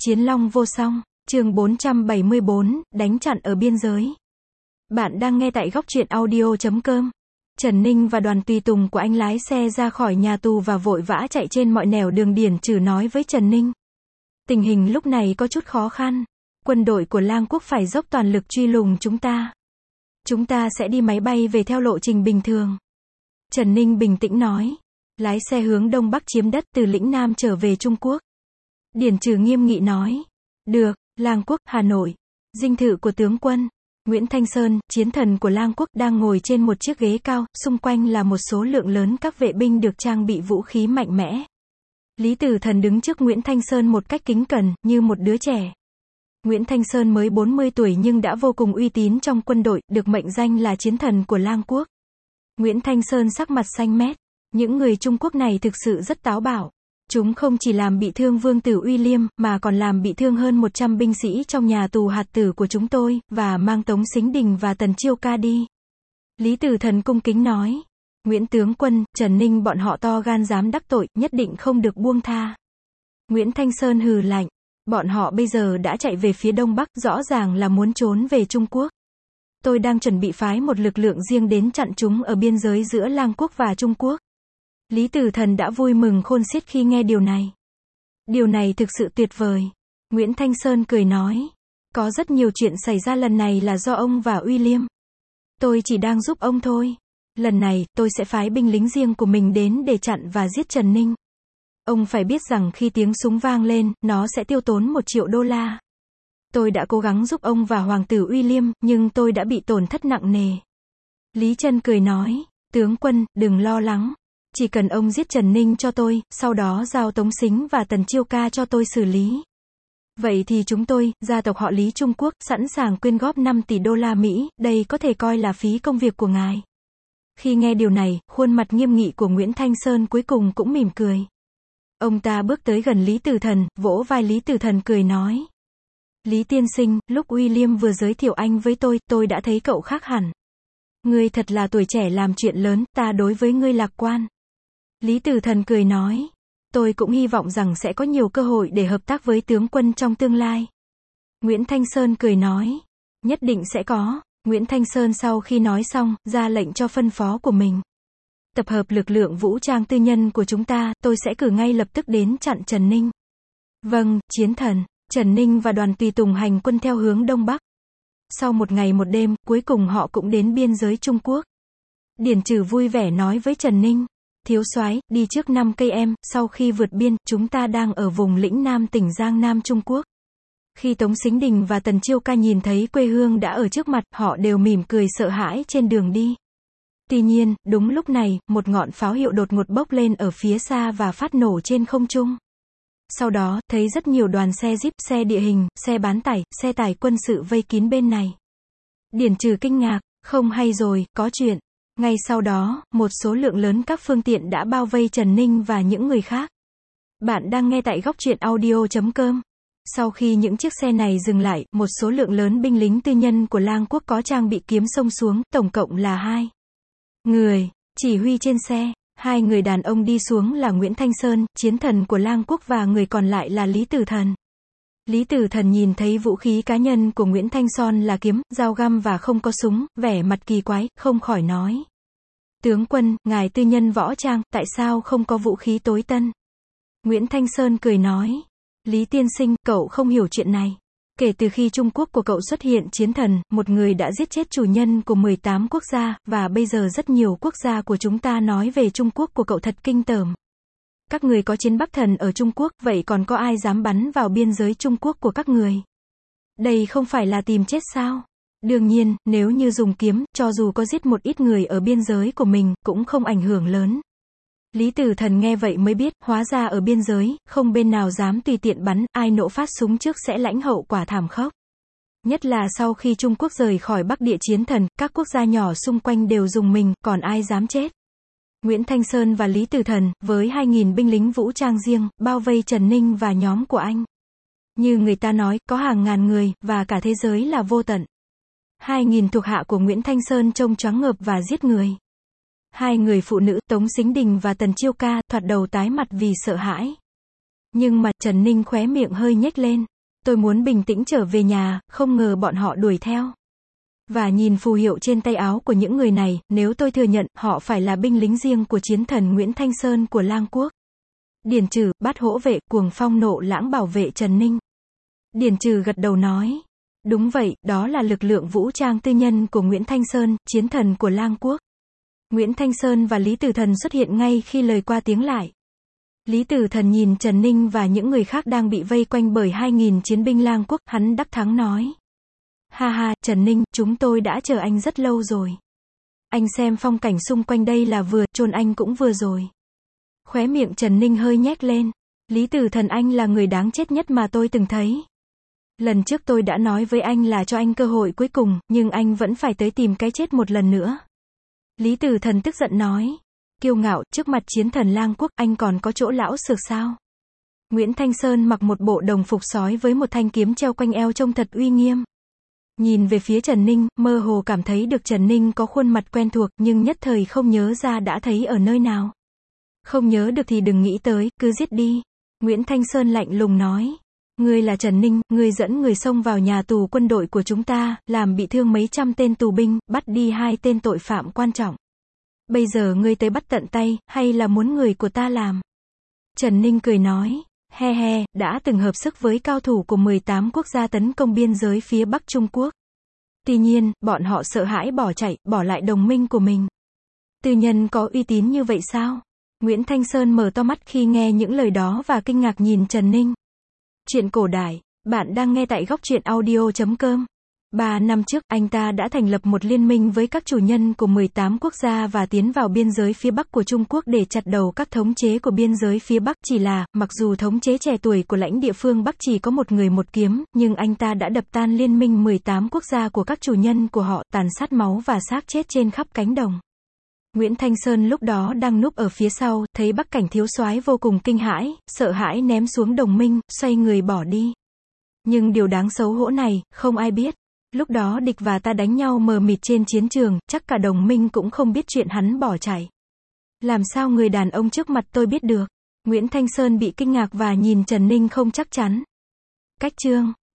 Chiến long vô song, chương 474, đánh chặn ở biên giới. Bạn đang nghe tại góc truyện audio.com. Trần Ninh và đoàn tùy tùng của anh lái xe ra khỏi nhà tù và vội vã chạy trên mọi nẻo đường. Điển Trừ nói với Trần Ninh. Tình hình lúc này có chút khó khăn. Quân đội của Lang Quốc phải dốc toàn lực truy lùng chúng ta. Chúng ta sẽ đi máy bay về theo lộ trình bình thường. Trần Ninh bình tĩnh nói. Lái xe hướng đông bắc chiếm đất từ lĩnh Nam trở về Trung Quốc. Điển Trừ nghiêm nghị nói. Được, Lang Quốc, Hà Nội. Dinh thự của tướng quân. Nguyễn Thanh Sơn, chiến thần của Lang Quốc, đang ngồi trên một chiếc ghế cao, xung quanh là một số lượng lớn các vệ binh được trang bị vũ khí mạnh mẽ. Lý Tử Thần đứng trước Nguyễn Thanh Sơn một cách kính cẩn, như một đứa trẻ. Nguyễn Thanh Sơn mới 40 tuổi nhưng đã vô cùng uy tín trong quân đội, được mệnh danh là chiến thần của Lang Quốc. Nguyễn Thanh Sơn sắc mặt xanh mét. Những người Trung Quốc này thực sự rất táo bạo. Chúng không chỉ làm bị thương Vương tử Uy Liêm, mà còn làm bị thương hơn 100 binh sĩ trong nhà tù hạt tử của chúng tôi, và mang Tống Sính Đình và Tần Chiêu Ca đi. Lý Tử Thần cung kính nói. Nguyễn tướng quân, Trần Ninh bọn họ to gan dám đắc tội, nhất định không được buông tha. Nguyễn Thanh Sơn hừ lạnh. Bọn họ bây giờ đã chạy về phía đông bắc, rõ ràng là muốn trốn về Trung Quốc. Tôi đang chuẩn bị phái một lực lượng riêng đến chặn chúng ở biên giới giữa Lang Quốc và Trung Quốc. Lý Tử Thần đã vui mừng khôn xiết khi nghe điều này. Điều này thực sự tuyệt vời. Nguyễn Thanh Sơn cười nói. Có rất nhiều chuyện xảy ra lần này là do ông và Uy Liêm. Tôi chỉ đang giúp ông thôi. Lần này, tôi sẽ phái binh lính riêng của mình đến để chặn và giết Trần Ninh. Ông phải biết rằng khi tiếng súng vang lên, nó sẽ tiêu tốn 1 triệu đô la. Tôi đã cố gắng giúp ông và Hoàng tử Uy Liêm, nhưng tôi đã bị tổn thất nặng nề. Lý Trân cười nói. Tướng quân, đừng lo lắng. Chỉ cần ông giết Trần Ninh cho tôi, sau đó giao Tống Sính và Tần Chiêu Ca cho tôi xử lý. Vậy thì chúng tôi, gia tộc họ Lý Trung Quốc, sẵn sàng quyên góp 5 tỷ đô la Mỹ, đây có thể coi là phí công việc của ngài. Khi nghe điều này, khuôn mặt nghiêm nghị của Nguyễn Thanh Sơn cuối cùng cũng mỉm cười. Ông ta bước tới gần Lý Tử Thần, vỗ vai Lý Tử Thần cười nói. Lý tiên sinh, lúc Uy Liêm vừa giới thiệu anh với tôi đã thấy cậu khác hẳn. Ngươi thật là tuổi trẻ làm chuyện lớn, ta đối với ngươi lạc quan. Lý Tử Thần cười nói. Tôi cũng hy vọng rằng sẽ có nhiều cơ hội để hợp tác với tướng quân trong tương lai. Nguyễn Thanh Sơn cười nói. Nhất định sẽ có. Nguyễn Thanh Sơn sau khi nói xong, ra lệnh cho phân phó của mình. Tập hợp lực lượng vũ trang tư nhân của chúng ta, tôi sẽ cử ngay lập tức đến chặn Trần Ninh. Vâng, chiến thần. Trần Ninh và đoàn tùy tùng hành quân theo hướng đông bắc. Sau một ngày một đêm, cuối cùng họ cũng đến biên giới Trung Quốc. Điển Trừ vui vẻ nói với Trần Ninh. Thiếu soái, đi trước 5 cây em, sau khi vượt biên, chúng ta đang ở vùng lĩnh Nam tỉnh Giang Nam Trung Quốc. Khi Tống Sính Đình và Tần Chiêu Ca nhìn thấy quê hương đã ở trước mặt, họ đều mỉm cười sợ hãi trên đường đi. Tuy nhiên, đúng lúc này, một ngọn pháo hiệu đột ngột bốc lên ở phía xa và phát nổ trên không trung. Sau đó, thấy rất nhiều đoàn xe jeep, xe địa hình, xe bán tải, xe tải quân sự vây kín bên này. Điển Trừ kinh ngạc, không hay rồi, có chuyện. Ngay sau đó, một số lượng lớn các phương tiện đã bao vây Trần Ninh và những người khác. Bạn đang nghe tại góc truyện audio.com. Sau khi những chiếc xe này dừng lại, một số lượng lớn binh lính tư nhân của Lang Quốc có trang bị kiếm xông xuống, tổng cộng là 2 người. Chỉ huy trên xe, 2 người đàn ông đi xuống là Nguyễn Thanh Sơn, chiến thần của Lang Quốc, và người còn lại là Lý Tử Thần. Lý Tử Thần nhìn thấy vũ khí cá nhân của Nguyễn Thanh Sơn là kiếm, dao găm và không có súng, vẻ mặt kỳ quái, không khỏi nói. Tướng quân, ngài tư nhân võ trang, tại sao không có vũ khí tối tân? Nguyễn Thanh Sơn cười nói. Lý tiên sinh, cậu không hiểu chuyện này. Kể từ khi Trung Quốc của cậu xuất hiện chiến thần, một người đã giết chết chủ nhân của 18 quốc gia, và bây giờ rất nhiều quốc gia của chúng ta nói về Trung Quốc của cậu thật kinh tởm. Các người có chiến Bắc thần ở Trung Quốc, vậy còn có ai dám bắn vào biên giới Trung Quốc của các người? Đây không phải là tìm chết sao? Đương nhiên, nếu như dùng kiếm, cho dù có giết một ít người ở biên giới của mình, cũng không ảnh hưởng lớn. Lý Tử Thần nghe vậy mới biết, hóa ra ở biên giới, không bên nào dám tùy tiện bắn, ai nổ phát súng trước sẽ lãnh hậu quả thảm khốc. Nhất là sau khi Trung Quốc rời khỏi Bắc địa chiến thần, các quốc gia nhỏ xung quanh đều dùng mình, còn ai dám chết. Nguyễn Thanh Sơn và Lý Tử Thần, với 2.000 binh lính vũ trang riêng, bao vây Trần Ninh và nhóm của anh. Như người ta nói, có hàng ngàn người, và cả thế giới là vô tận. 2.000 thuộc hạ của Nguyễn Thanh Sơn trông choáng ngợp và giết người. 2 người phụ nữ, Tống Sính Đình và Tần Chiêu Ca, thoạt đầu tái mặt vì sợ hãi. Nhưng mà, Trần Ninh khóe miệng hơi nhếch lên. Tôi muốn bình tĩnh trở về nhà, không ngờ bọn họ đuổi theo. Và nhìn phù hiệu trên tay áo của những người này, nếu tôi thừa nhận, họ phải là binh lính riêng của chiến thần Nguyễn Thanh Sơn của Lang Quốc. Điền Trừ, Bát Hỗ Vệ, Cuồng Phong Nộ Lãng bảo vệ Trần Ninh. Điền Trừ gật đầu nói. Đúng vậy, đó là lực lượng vũ trang tư nhân của Nguyễn Thanh Sơn, chiến thần của Lang Quốc. Nguyễn Thanh Sơn và Lý Tử Thần xuất hiện ngay khi lời qua tiếng lại. Lý Tử Thần nhìn Trần Ninh và những người khác đang bị vây quanh bởi 2.000 chiến binh Lang Quốc, hắn đắc thắng nói. Ha ha, Trần Ninh, chúng tôi đã chờ anh rất lâu rồi. Anh xem phong cảnh xung quanh đây là vừa, chôn anh cũng vừa rồi. Khóe miệng Trần Ninh hơi nhếch lên. Lý Tử Thần, anh là người đáng chết nhất mà tôi từng thấy. Lần trước tôi đã nói với anh là cho anh cơ hội cuối cùng, nhưng anh vẫn phải tới tìm cái chết một lần nữa. Lý Tử Thần tức giận nói. Kiêu ngạo, trước mặt chiến thần Lang Quốc, anh còn có chỗ lão xược sao? Nguyễn Thanh Sơn mặc một bộ đồng phục sói với một thanh kiếm treo quanh eo trông thật uy nghiêm. Nhìn về phía Trần Ninh, mơ hồ cảm thấy được Trần Ninh có khuôn mặt quen thuộc, nhưng nhất thời không nhớ ra đã thấy ở nơi nào. Không nhớ được thì đừng nghĩ tới, cứ giết đi. Nguyễn Thanh Sơn lạnh lùng nói. Ngươi là Trần Ninh, ngươi dẫn người xông vào nhà tù quân đội của chúng ta, làm bị thương mấy trăm tên tù binh, bắt đi 2 tên tội phạm quan trọng. Bây giờ ngươi tới bắt tận tay, hay là muốn người của ta làm? Trần Ninh cười nói. He he, đã từng hợp sức với cao thủ của 18 quốc gia tấn công biên giới phía Bắc Trung Quốc. Tuy nhiên, bọn họ sợ hãi bỏ chạy, bỏ lại đồng minh của mình. Tư nhân có uy tín như vậy sao? Nguyễn Thanh Sơn mở to mắt khi nghe những lời đó và kinh ngạc nhìn Trần Ninh. Chuyện cổ đại, bạn đang nghe tại goctruyện.audio.com. 3 năm trước, anh ta đã thành lập một liên minh với các chủ nhân của 18 quốc gia và tiến vào biên giới phía Bắc của Trung Quốc để chặt đầu các thống chế của biên giới phía Bắc. Chỉ là, mặc dù thống chế trẻ tuổi của lãnh địa phương Bắc chỉ có một người một kiếm, nhưng anh ta đã đập tan liên minh 18 quốc gia của các chủ nhân của họ, tàn sát máu và xác chết trên khắp cánh đồng. Nguyễn Thanh Sơn lúc đó đang núp ở phía sau, thấy Bắc Cảnh thiếu soái vô cùng kinh hãi, sợ hãi ném xuống đồng minh, xoay người bỏ đi. Nhưng điều đáng xấu hổ này, không ai biết. Lúc đó địch và ta đánh nhau mờ mịt trên chiến trường, chắc cả đồng minh cũng không biết chuyện hắn bỏ chạy. Làm sao người đàn ông trước mặt tôi biết được? Nguyễn Thanh Sơn bị kinh ngạc và nhìn Trần Ninh không chắc chắn. Cách chương